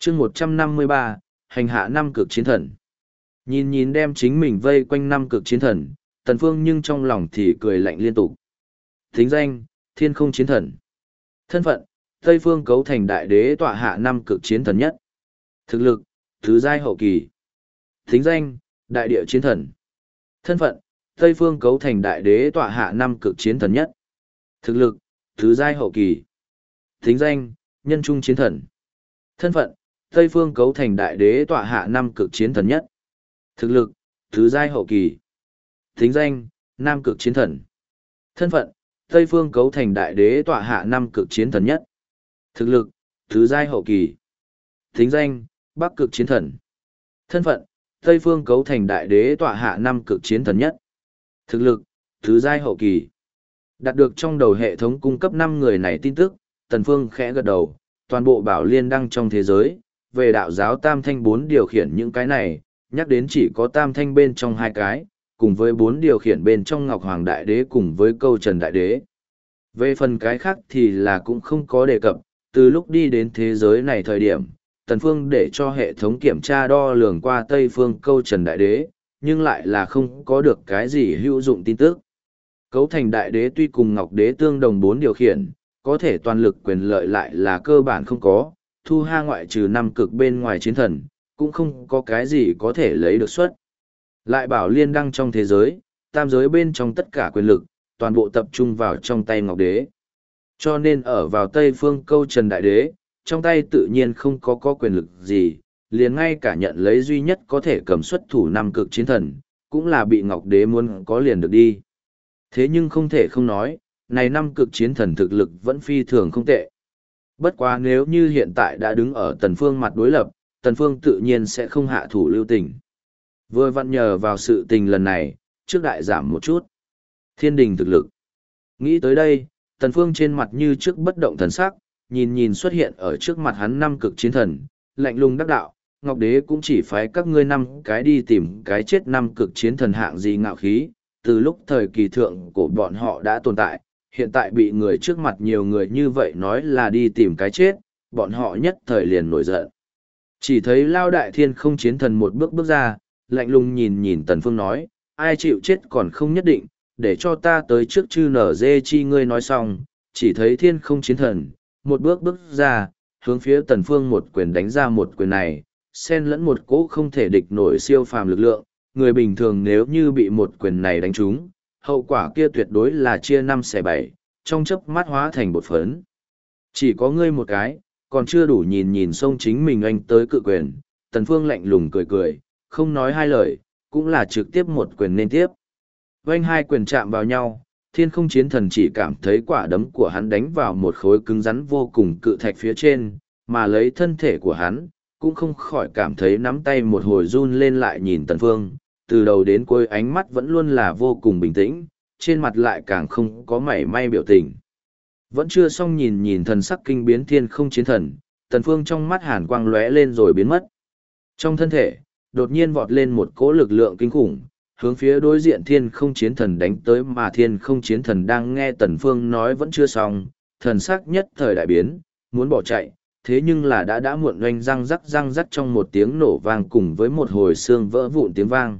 chương 153, hành hạ năm cực chiến thần. Nhìn nhìn đem chính mình vây quanh năm cực chiến thần, Tần Phương nhưng trong lòng thì cười lạnh liên tục. Thính danh, Thiên Không Chiến Thần. Thân phận, Tây Phương Cấu Thành Đại Đế tọa hạ năm cực chiến thần nhất. Thực lực, thứ giai hậu kỳ. Thính danh, Đại Địa Chiến Thần. Thân phận, Tây Phương Cấu Thành Đại Đế tọa hạ năm cực chiến thần nhất. Thực lực, thứ giai hậu kỳ. Thính danh, Nhân Trung Chiến Thần. Thân phận, Tây Phương Cấu Thành Đại Đế tọa hạ năm cực chiến thần nhất. Thực lực, thứ giai hậu kỳ. Thính danh, Nam Cực Chiến Thần. Thân phận, Tây Phương Cấu Thành Đại Đế tọa hạ năm cực chiến thần nhất. Thực lực, thứ giai hậu kỳ. Thính danh, Bắc Cực Chiến Thần. Thân phận, Tây Phương Cấu Thành Đại Đế tọa hạ năm cực chiến thần nhất. Thực lực, thứ giai hậu kỳ. Đạt được trong đầu hệ thống cung cấp 5 người này tin tức, Tần Phương khẽ gật đầu, toàn bộ bảo liên đăng trong thế giới, về đạo giáo tam thanh 4 điều khiển những cái này, nhắc đến chỉ có tam thanh bên trong 2 cái, cùng với 4 điều khiển bên trong Ngọc Hoàng Đại Đế cùng với Câu Trần Đại Đế. Về phần cái khác thì là cũng không có đề cập, từ lúc đi đến thế giới này thời điểm, Tần Phương để cho hệ thống kiểm tra đo lường qua Tây Phương Câu Trần Đại Đế, nhưng lại là không có được cái gì hữu dụng tin tức. Cấu Thành Đại Đế tuy cùng Ngọc Đế tương đồng 4 điều khiển, có thể toàn lực quyền lợi lại là cơ bản không có, thu ha ngoại trừ 5 cực bên ngoài chiến thần, cũng không có cái gì có thể lấy được suất. Lại bảo liên đăng trong thế giới, tam giới bên trong tất cả quyền lực, toàn bộ tập trung vào trong tay Ngọc Đế. Cho nên ở vào Tây Phương Câu Trần Đại Đế, trong tay tự nhiên không có quyền lực gì, liền ngay cả nhận lấy duy nhất có thể cầm xuất thủ 5 cực chiến thần, cũng là bị Ngọc Đế muốn có liền được đi. Thế nhưng không thể không nói, này 5 cực chiến thần thực lực vẫn phi thường không tệ. Bất quá nếu như hiện tại đã đứng ở Tần Phương mặt đối lập, Tần Phương tự nhiên sẽ không hạ thủ lưu tình. Vừa vặn nhờ vào sự tình lần này, trước đại giảm một chút. Thiên đình thực lực. Nghĩ tới đây, Tần Phương trên mặt như trước bất động thần sắc, nhìn nhìn xuất hiện ở trước mặt hắn 5 cực chiến thần, lạnh lùng đắc đạo, Ngọc Đế cũng chỉ phái các ngươi 5 cái đi tìm cái chết 5 cực chiến thần hạng gì ngạo khí, từ lúc thời kỳ thượng của bọn họ đã tồn tại, hiện tại bị người trước mặt nhiều người như vậy nói là đi tìm cái chết, bọn họ nhất thời liền nổi giận. Chỉ thấy Lao Đại Thiên Không Chiến Thần một bước bước ra, lạnh lùng nhìn nhìn Tần Phương nói, ai chịu chết còn không nhất định, để cho ta tới trước chư nở dê chi ngươi nói xong, chỉ thấy Thiên Không Chiến Thần, một bước bước ra, hướng phía Tần Phương một quyền đánh ra một quyền này, xen lẫn một cỗ không thể địch nổi siêu phàm lực lượng, người bình thường nếu như bị một quyền này đánh trúng, hậu quả kia tuyệt đối là chia 5 xẻ 7, trong chớp mắt hóa thành bột phấn. Chỉ có ngươi một cái, còn chưa đủ nhìn nhìn xông chính mình anh tới cự quyền, Tần Phương lạnh lùng cười cười, không nói hai lời, cũng là trực tiếp một quyền nên tiếp. Vành hai quyền chạm vào nhau, Thiên Không Chiến Thần chỉ cảm thấy quả đấm của hắn đánh vào một khối cứng rắn vô cùng cự thạch phía trên, mà lấy thân thể của hắn, cũng không khỏi cảm thấy nắm tay một hồi run lên lại nhìn Tần Phương, từ đầu đến cuối ánh mắt vẫn luôn là vô cùng bình tĩnh, trên mặt lại càng không có mảy may biểu tình. Vẫn chưa xong nhìn nhìn thần sắc kinh biến Thiên Không Chiến Thần, Tần Phương trong mắt hàn quang lóe lên rồi biến mất. Trong thân thể, đột nhiên vọt lên một cỗ lực lượng kinh khủng, hướng phía đối diện Thiên Không Chiến Thần đánh tới, mà Thiên Không Chiến Thần đang nghe Tần Phương nói vẫn chưa xong, thần sắc nhất thời đại biến, muốn bỏ chạy, thế nhưng là đã muộn, oanh răng rắc trong một tiếng nổ vang cùng với một hồi xương vỡ vụn tiếng vang.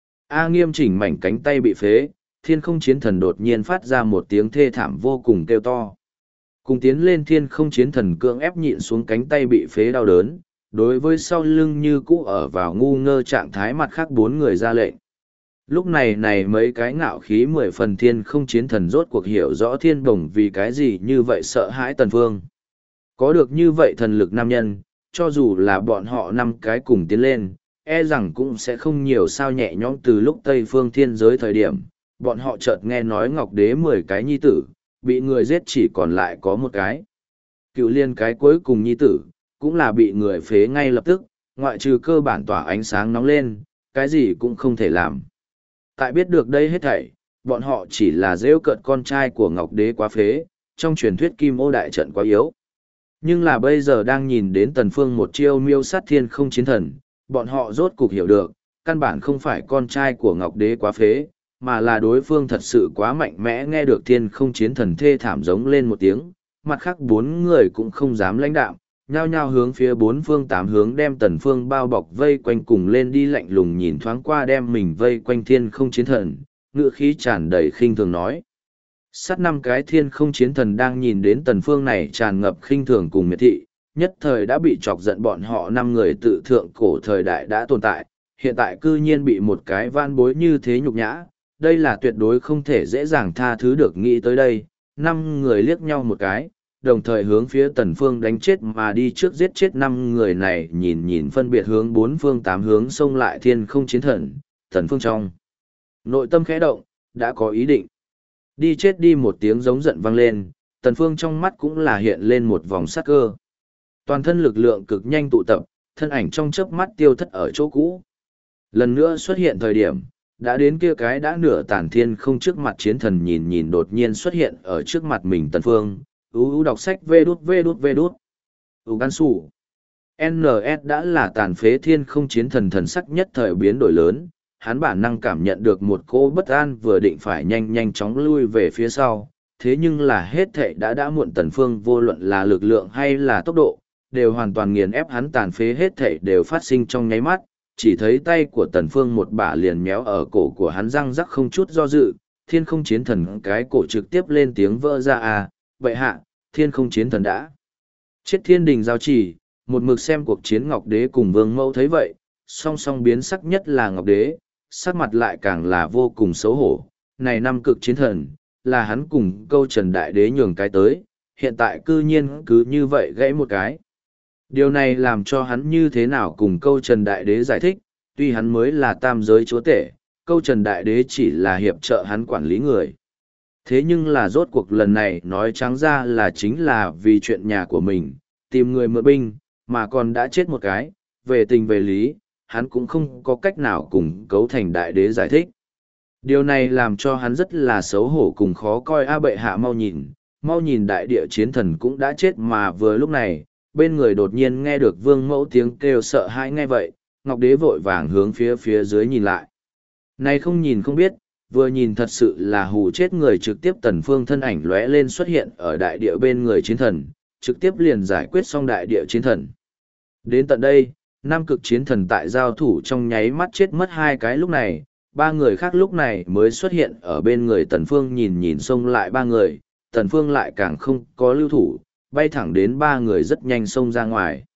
A Nghiêm chỉnh mảnh cánh tay bị phế, Thiên Không Chiến Thần đột nhiên phát ra một tiếng thê thảm vô cùng kêu to. Cùng tiến lên Thiên Không Chiến Thần cưỡng ép nhịn xuống cánh tay bị phế đau đớn, đối với sau lưng như cũ ở vào ngu ngơ trạng thái mặt khác 4 người ra lệnh. Lúc này mấy cái ngạo khí 10 phần Thiên Không Chiến Thần rốt cuộc hiểu rõ Thiên Bồng vì cái gì như vậy sợ hãi Tần Phương. Có được như vậy thần lực nam nhân, cho dù là bọn họ 5 cái cùng tiến lên, e rằng cũng sẽ không nhiều sao nhẹ nhõm. Từ lúc Tây Phương Thiên Giới thời điểm, bọn họ chợt nghe nói Ngọc Đế 10 cái nhi tử, bị người giết chỉ còn lại có một cái. Cựu Liên cái cuối cùng nhi tử, cũng là bị người phế ngay lập tức, ngoại trừ cơ bản tỏa ánh sáng nóng lên, cái gì cũng không thể làm. Tại biết được đây hết thảy, bọn họ chỉ là rêu cợt con trai của Ngọc Đế quá phế, trong truyền thuyết Kim Ô đại trận quá yếu. Nhưng là bây giờ đang nhìn đến Tần Phương một chiêu miêu sát Thiên Không Chiến Thần, bọn họ rốt cục hiểu được, căn bản không phải con trai của Ngọc Đế quá phế, mà là đối phương thật sự quá mạnh mẽ. Nghe được Thiên Không Chiến Thần thê thảm giống lên một tiếng, mặt khác 4 người cũng không dám lãnh đạm, nhao nhao hướng phía bốn phương tám hướng đem Tần Phương bao bọc vây quanh cùng lên đi, lạnh lùng nhìn thoáng qua đem mình vây quanh thiên không chiến thần, ngựa khí tràn đầy khinh thường nói. Sát 5 cái thiên không chiến thần đang nhìn đến Tần Phương này tràn ngập khinh thường cùng miệt thị, nhất thời đã bị chọc giận. Bọn họ 5 người tự thượng cổ thời đại đã tồn tại, hiện tại cư nhiên bị một cái van bối như thế nhục nhã, đây là tuyệt đối không thể dễ dàng tha thứ được. Nghĩ tới đây, 5 người liếc nhau một cái, đồng thời hướng phía Tần Phương đánh chết mà đi, trước giết chết 5 người này. Nhìn phân biệt hướng bốn phương tám hướng xông lại thiên không chiến thần, Tần Phương trong nội tâm khẽ động, đã có ý định. Đi chết đi, một tiếng giống giận vang lên, Tần Phương trong mắt cũng là hiện lên một vòng sát cơ. Toàn thân lực lượng cực nhanh tụ tập, thân ảnh trong chớp mắt tiêu thất ở chỗ cũ. Lần nữa xuất hiện thời điểm, đã đến kia cái đã nửa tàn thiên không trước mặt chiến thần, nhìn đột nhiên xuất hiện ở trước mặt mình. Tần Phương, đọc sách vê đút. Gan sủ. NS đã là tàn phế thiên không chiến thần, thần sắc nhất thời biến đổi lớn, hắn bản năng cảm nhận được một cỗ bất an, vừa định phải nhanh chóng lui về phía sau, thế nhưng là hết thệ đã muộn. Tần Phương vô luận là lực lượng hay là tốc độ, đều hoàn toàn nghiền ép hắn, tàn phế hết thệ đều phát sinh trong nháy mắt. Chỉ thấy tay của Tần Phương một bả liền méo ở cổ của hắn, răng rắc không chút do dự, thiên không chiến thần cái cổ trực tiếp lên tiếng vỡ ra. À, vậy hạ, thiên không chiến thần đã chết. Thiên đình giao chỉ, một mực xem cuộc chiến Ngọc Đế cùng Vương Mẫu thấy vậy, song song biến sắc, nhất là Ngọc Đế, sắc mặt lại càng là vô cùng xấu hổ. Này 5 cực chiến thần, là hắn cùng Câu Trần Đại Đế nhường cái tới, hiện tại cư nhiên cứ như vậy gãy một cái. Điều này làm cho hắn như thế nào cùng Câu Trần Đại Đế giải thích, tuy hắn mới là tam giới chúa tể, Câu Trần Đại Đế chỉ là hiệp trợ hắn quản lý người. Thế nhưng là rốt cuộc lần này nói trắng ra là chính là vì chuyện nhà của mình, tìm người mượn binh, mà còn đã chết một cái, về tình về lý, hắn cũng không có cách nào cùng Cấu Thành Đại Đế giải thích. Điều này làm cho hắn rất là xấu hổ cùng khó coi. A, bệ hạ mau nhìn, đại địa chiến thần cũng đã chết. Mà vừa lúc này, bên người đột nhiên nghe được Vương Mẫu tiếng kêu sợ hãi. Nghe vậy, Ngọc Đế vội vàng hướng phía dưới nhìn lại. Này không nhìn không biết, vừa nhìn thật sự là hù chết người. Trực tiếp Tần Phương thân ảnh lóe lên xuất hiện ở đại địa bên người chiến thần, trực tiếp liền giải quyết xong đại địa chiến thần. Đến tận đây, 5 cực chiến thần tại giao thủ trong nháy mắt chết mất 2 cái. Lúc này, 3 người khác lúc này mới xuất hiện ở bên người Tần Phương. Nhìn xông lại 3 người, Tần Phương lại càng không có lưu thủ, bay thẳng đến 3 người rất nhanh xông ra ngoài.